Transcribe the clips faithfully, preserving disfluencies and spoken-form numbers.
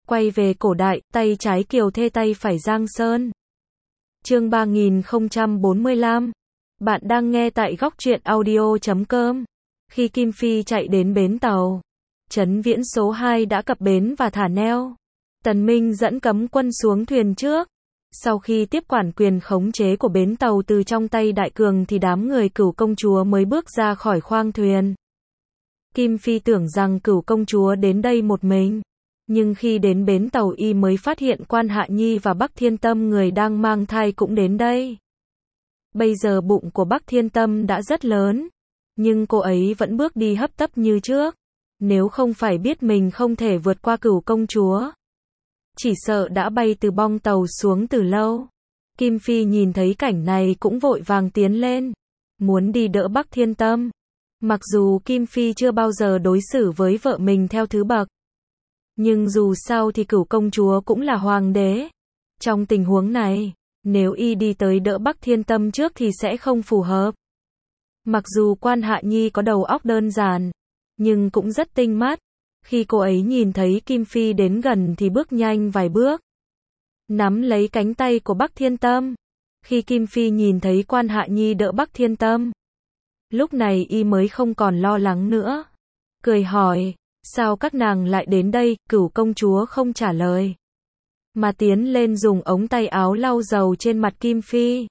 Quay về cổ đại, tay trái Kiều Thê tay phải Giang Sơn. Chương ba nghìn không trăm bốn mươi lăm. Bạn đang nghe tại góc truyện audio chấm com. Khi Kim Phi chạy đến bến tàu, Trấn Viễn số hai đã cập bến và thả neo. Tần Minh dẫn cấm quân xuống thuyền trước. Sau khi tiếp quản quyền khống chế của bến tàu từ trong tay Đại Cường thì đám người Cửu công chúa mới bước ra khỏi khoang thuyền. Kim Phi tưởng rằng Cửu công chúa đến đây một mình. Nhưng khi đến bến tàu y mới phát hiện Quan Hạ Nhi và Bắc Thiên Tâm người đang mang thai cũng đến đây. Bây giờ bụng của Bắc Thiên Tâm đã rất lớn, nhưng cô ấy vẫn bước đi hấp tấp như trước. Nếu không phải biết mình không thể vượt qua Cửu công chúa, chỉ sợ đã bay từ bong tàu xuống từ lâu. Kim Phi nhìn thấy cảnh này cũng vội vàng tiến lên, muốn đi đỡ Bắc Thiên Tâm. Mặc dù Kim Phi chưa bao giờ đối xử với vợ mình theo thứ bậc, nhưng dù sao thì Cửu công chúa cũng là hoàng đế. Trong tình huống này, nếu y đi tới đỡ Bắc Thiên Tâm trước thì sẽ không phù hợp. Mặc dù Quan Hạ Nhi có đầu óc đơn giản, nhưng cũng rất tinh mắt. Khi cô ấy nhìn thấy Kim Phi đến gần thì bước nhanh vài bước, nắm lấy cánh tay của Bắc Thiên Tâm. Khi Kim Phi nhìn thấy Quan Hạ Nhi đỡ Bắc Thiên Tâm, lúc này y mới không còn lo lắng nữa. Cười hỏi, sao các nàng lại đến đây? Cửu công chúa không trả lời, mà tiến lên dùng ống tay áo lau dầu trên mặt Kim Phi.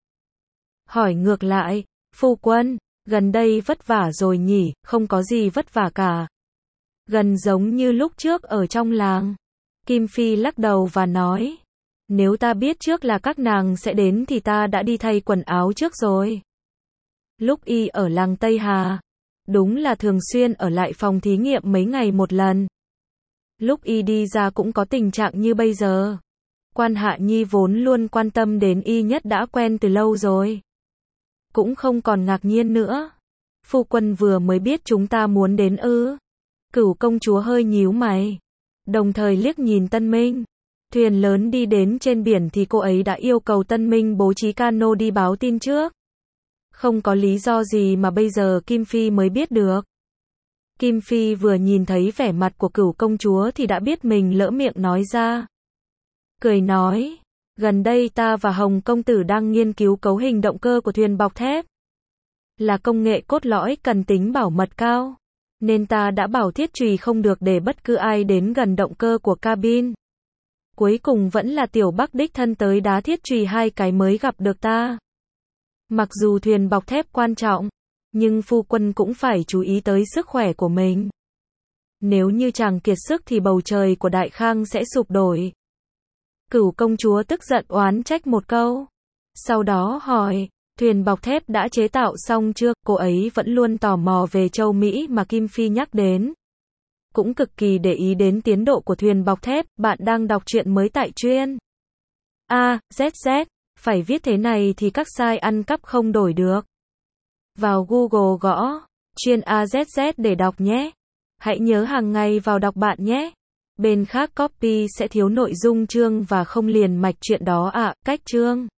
Hỏi ngược lại, phu quân, gần đây vất vả rồi nhỉ? Không có gì vất vả cả. Gần giống như lúc trước ở trong làng. Kim Phi lắc đầu và nói, nếu ta biết trước là các nàng sẽ đến thì ta đã đi thay quần áo trước rồi. Lúc y ở làng Tây Hà, đúng là thường xuyên ở lại phòng thí nghiệm mấy ngày một lần. Lúc y đi ra cũng có tình trạng như bây giờ. Quan Hạ Nhi vốn luôn quan tâm đến y nhất đã quen từ lâu rồi, cũng không còn ngạc nhiên nữa. Phu quân vừa mới biết chúng ta muốn đến ư? Cửu công chúa hơi nhíu mày, đồng thời liếc nhìn Tân Minh. Thuyền lớn đi đến trên biển thì cô ấy đã yêu cầu Tân Minh bố trí cano đi báo tin trước. Không có lý do gì mà bây giờ Kim Phi mới biết được. Kim Phi vừa nhìn thấy vẻ mặt của Cửu công chúa thì đã biết mình lỡ miệng nói ra. Cười nói, gần đây ta và Hồng công tử đang nghiên cứu cấu hình động cơ của thuyền bọc thép. Là công nghệ cốt lõi cần tính bảo mật cao, nên ta đã bảo Thiết Trùy không được để bất cứ ai đến gần động cơ của cabin. Cuối cùng vẫn là Tiểu Bắc đích thân tới đá Thiết Trùy hai cái mới gặp được ta. Mặc dù thuyền bọc thép quan trọng, nhưng phu quân cũng phải chú ý tới sức khỏe của mình. Nếu như chàng kiệt sức thì bầu trời của Đại Khang sẽ sụp đổ. Cửu công chúa tức giận oán trách một câu. Sau đó hỏi, thuyền bọc thép đã chế tạo xong chưa? Cô ấy vẫn luôn tò mò về châu Mỹ mà Kim Phi nhắc đến. Cũng cực kỳ để ý đến tiến độ của thuyền bọc thép. Bạn đang đọc truyện mới tại chuyên A Z Z. Phải viết thế này thì các site ăn cắp không đổi được. Vào Google gõ chuyên A Z Z để đọc nhé. Hãy nhớ hàng ngày vào đọc bạn nhé. Bên khác copy sẽ thiếu nội dung chương và không liền mạch chuyện đó ạ. À, cách chương